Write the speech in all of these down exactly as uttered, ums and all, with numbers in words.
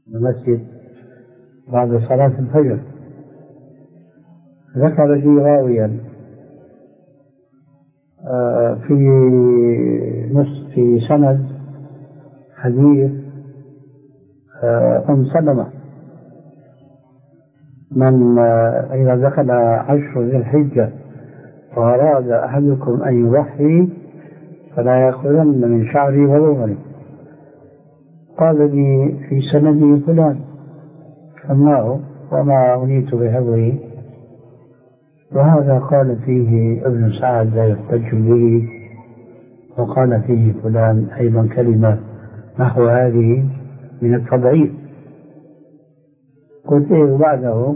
المسجد بعد صلاة الفجر. ذكر لي راويا في نص في سند حديث أم سلمة: من إذا دخل عشر ذي الحجة وأراد أحدكم أن يضحي فلا يأخذن من شعري وظفري. قال لي في سندي فلان سماه وما أنيت بحفظه، وهذا قال فيه ابن سعد لا يحتج به، وقال فيه فلان أيضا كلمة نحو هذه من التضعيف. قلت إيه بعده؟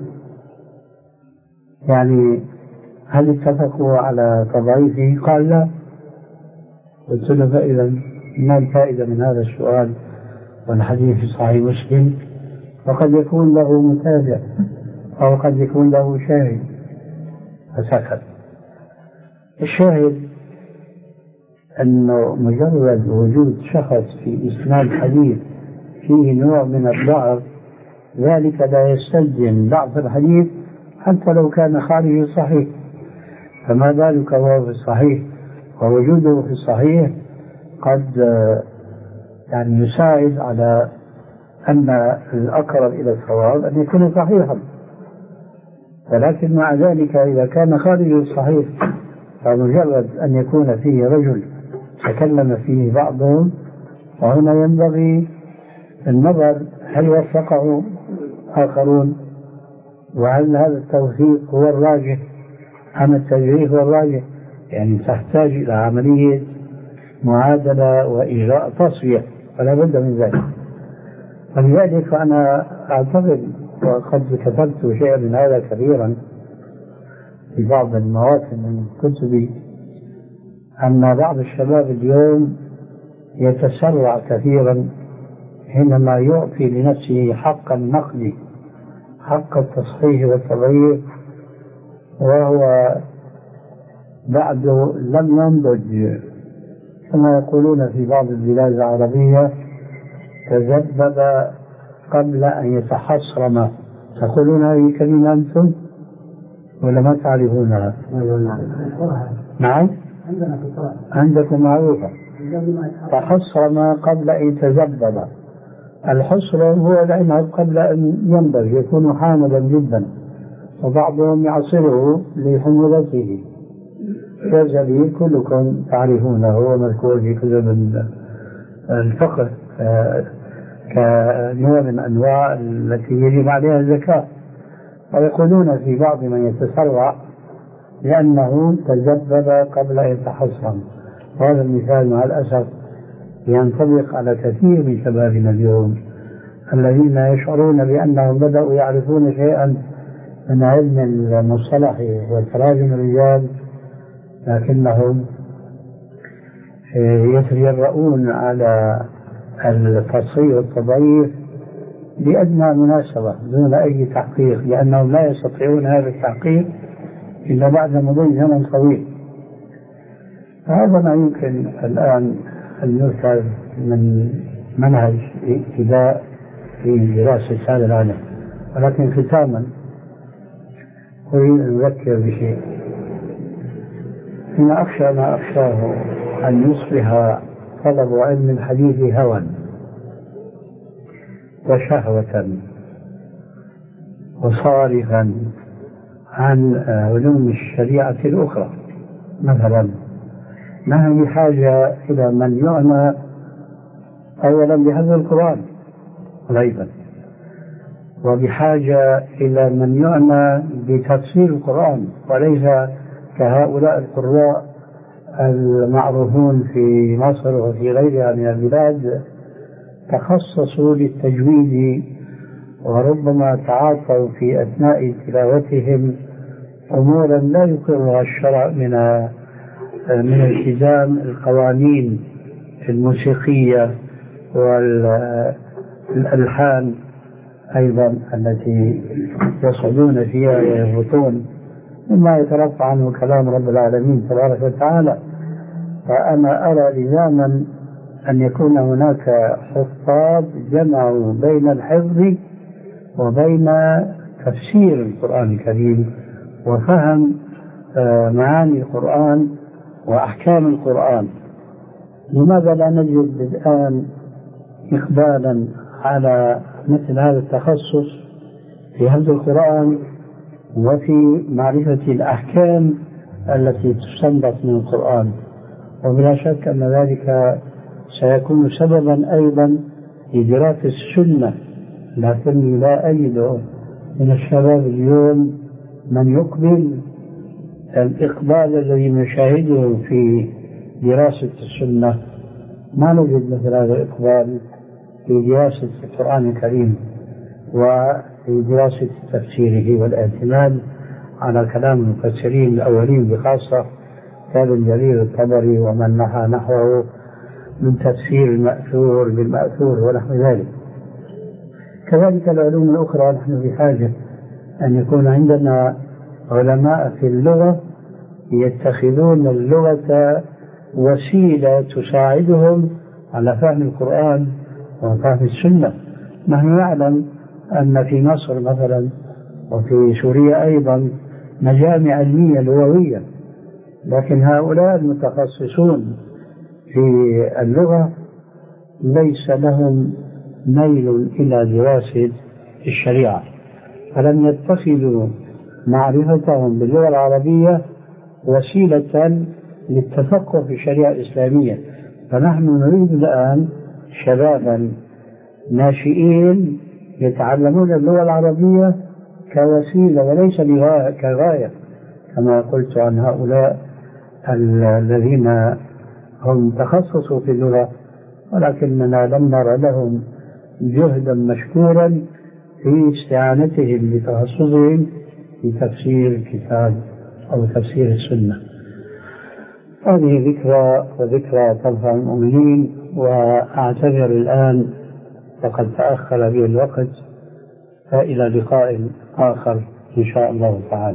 يعني هل اتفقوا على تضعيفه؟ قال لا. قلت له فإذا ما الفائدة من هذا السؤال والحديث في صحيح مسلم؟ وقد يكون له متابع أو قد يكون له شاهد. فسكت. الشاهد أنه مجرد وجود شخص في إسناد الحديث فيه نوع من الضعف، ذلك لا يستلزم ضعف الحديث حتى لو كان خارج الصحيح، فما بالك وهو في الصحيح؟ ووجوده في الصحيح قد يعني يساعد على أن الأقرب إلى الصواب أن يكون صحيحا. ولكن مع ذلك إذا كان خارج الصحيح فمجرد أن يكون فيه رجل تكلم فيه بعضهم، وهنا ينبغي النظر هل وفقه آخرون، وهل هذا التوثيق هو الراجح أم التجريح هو الراجح. يعني تحتاج إلى عملية معادلة وإجراء تصفية، فلا بد من ذلك. فلذلك فأنا أعتقد، وقد كتبت شيئا من هذا كثيرا في بعض المواطن من كتبي، أن بعض الشباب اليوم يتسرع كثيرا حينما يعطي لنفسه حق النقد، حق التصحيح والتضعيف، وهو بعد لم ينضج، كما يقولون في بعض البلاد العربية: تذبذب قبل أن يتحصرم. تقولون هذه كلمة أنتم ولا ما تعرفونها؟ نعم، عندكم معروفة. تحصرم قبل أن يتذبذب. الحصر هو العنب قبل أن ينضج، يكون حامضا جدا، وبعضهم يعصره لحموضته. الزبيب كلكم تعرفونه، هو مذكور في كتب الفقه كنوع من أنواع التي يجب عليها الزكاة. ويقولون في بعض من يتسرع لأنه تذبذب قبل أن يتحصن. وهذا المثال مع الأسف ينطبق على كثير من شبابنا اليوم الذين يشعرون بأنهم بدأوا يعرفون شيئا من علم المصطلح والتراجم الرجال، لكنهم يتجرؤون على التصحيح والتضعيف بأدنى مناسبة دون أي تحقيق، لأنهم لا يستطيعون هذا التحقيق إلا بعد مضي زمن طويل. هذا ما يمكن الآن أن يؤخذ من منهج ابتداء في دراسة هذا العلم. ولكن ختاما أريد أن أذكر بشيء. إن أخشى ما أخشاه أن يصبح طلب علم الحديث هوى وشهوة وصارفا عن علوم الشريعة الأخرى. مثلا نحن بحاجة إلى من يعنى أولا بحفظ القرآن غيبا، وبحاجة إلى من يعنى بتفسير القرآن، وليس كهؤلاء القراء المعروفون في مصر وفي غيرها من البلاد تخصصوا للتجويد، وربما تعاطوا في أثناء تلاوتهم أمورا لا يقرها الشرع من من التزام القوانين الموسيقية والألحان أيضا التي يصعدون فيها ويهبطون مما يترفع عنه كلام رب العالمين تبارك وتعالى. فأنا أرى لزاما أن يكون هناك حفاظ جمعوا بين الحفظ وبين تفسير القرآن الكريم وفهم معاني القرآن وأحكام القرآن. لماذا لا نجد الآن إقبالا على مثل هذا التخصص في حفظ القرآن وفي معرفة الأحكام التي تستنبط من القرآن؟ وبلا شك أن ذلك سيكون سببا أيضا لدراسة السنة، لكني لا أجد من الشباب اليوم من يقبل الإقبال الذي نشاهده في دراسة السنة. ما نجد مثل هذا الإقبال في دراسة القرآن الكريم وفي دراسة تفسيره والاعتماد على كلام المفسرين الأولين بخاصة كابن جرير الطبري ومن نحى نحوه من تفسير المأثور بالمأثور ونحو ذلك. كذلك العلوم الأخرى نحن بحاجة أن يكون عندنا علماء في اللغة يتخذون اللغة وسيلة تساعدهم على فهم القرآن وفهم السنة. نحن نعلم أن في مصر مثلا وفي سوريا أيضا مجامع علمية لغوية، لكن هؤلاء المتخصصون في اللغة ليس لهم ميل إلى دراسة الشريعة، فلم يتخذوا معرفتهم باللغة العربية وسيلة للتفقه في الشريعة الإسلامية. فنحن نريد الآن شبابا ناشئين يتعلمون اللغة العربية كوسيلة وليس كغاية، كما قلت عن هؤلاء الذين هم تخصصوا في اللغة، ولكننا لم نرى لهم جهدا مشكورا في استعانتهم بتخصصهم في تفسير الكتاب أو تفسير السنة. هذه ذكرى وذكرى تنفع المؤمنين، وأعتذر الآن فقد تأخر بي الوقت، فإلى لقاء آخر إن شاء الله تعالى.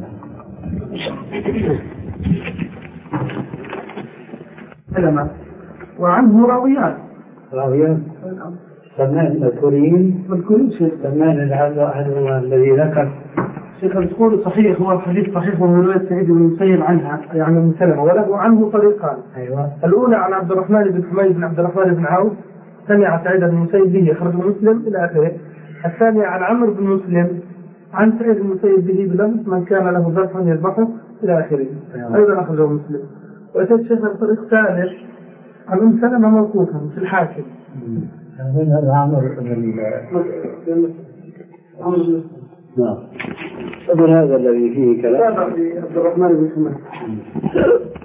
وعنه راويان راويان سمان الكوريين والكوريين شيخ سمان هذا الذي ذكر شيخ تقول صحيح، هو الحديث صحيح من رواية سعيد بن المسيب عنها يعني من سلمة، وله عنه طريقان. أيوة. الأولى عن عبد الرحمن بن حميد بن عبد الرحمن بن عوف سمع سعيد بن المسيب به خرج مسلم إلى آخره. الثانية عن عمرو بن مسلم عن سعيد بن المسيب به بلفظ من كان له ذبح يذبحه إلى آخره. أيوة. أيضا أخرجه مسلم. وأتيت شيخ الطريق الثالث عن أم سلمة موقوفا في الحاكم. من هذا عمرو بن نعم. هذا الذي فيه كلام عبد الرحمن بن حميد.